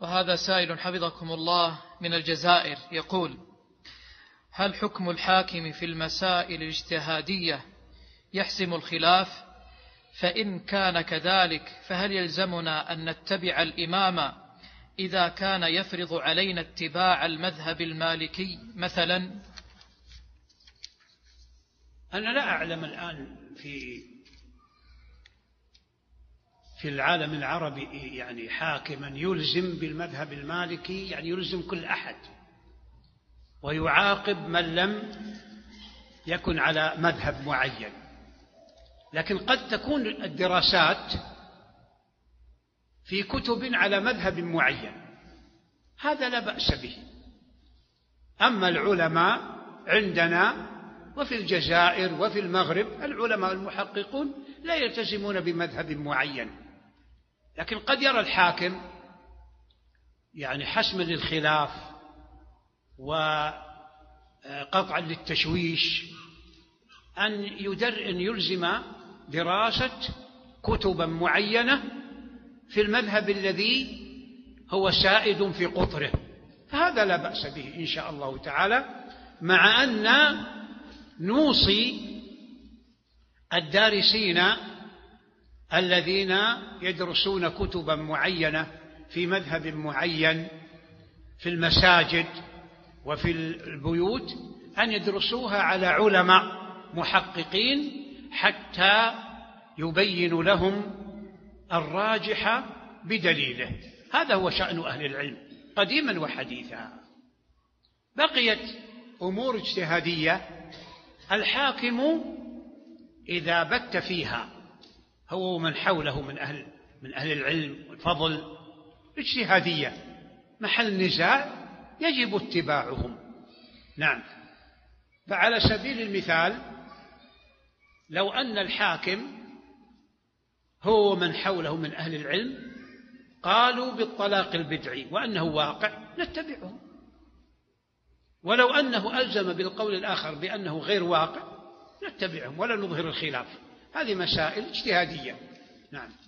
وهذا سائل حفظكم الله من الجزائر يقول: هل حكم الحاكم في المسائل الاجتهادية يحسم الخلاف؟ فإن كان كذلك فهل يلزمنا أن نتبع الإمام إذا كان يفرض علينا اتباع المذهب المالكي مثلا؟ أنا لا أعلم الآن في العالم العربي يعني حاكما يلزم بالمذهب المالكي، يعني يلزم كل أحد ويعاقب من لم يكن على مذهب معين. لكن قد تكون الدراسات في كتب على مذهب معين، هذا لا بأس به. أما العلماء عندنا وفي الجزائر وفي المغرب، العلماء المحققون لا يلتزمون بمذهب معين، لكن قد يرى الحاكم يعني حسما للخلاف وقطعا للتشويش أن يلزم دراسة كتبا معينة في المذهب الذي هو سائد في قطره، فهذا لا بأس به إن شاء الله تعالى، مع أن نوصي الدارسين الذين يدرسون كتبا معينة في مذهب معين في المساجد وفي البيوت أن يدرسوها على علماء محققين حتى يبين لهم الراجح بدليله. هذا هو شأن أهل العلم قديما وحديثا. بقيت أمور اجتهادية الحاكم إذا بت فيها هو ومن حوله من أهل العلم والفضل اجتهادية محل نزاع يجب اتباعهم. نعم. فعلى سبيل المثال لو أن الحاكم هو ومن حوله من أهل العلم قالوا بالطلاق البدعي وأنه واقع نتبعهم، ولو أنه ألزم بالقول الآخر بأنه غير واقع نتبعهم ولا نظهر الخلاف. هذه مسائل اجتهادية. نعم.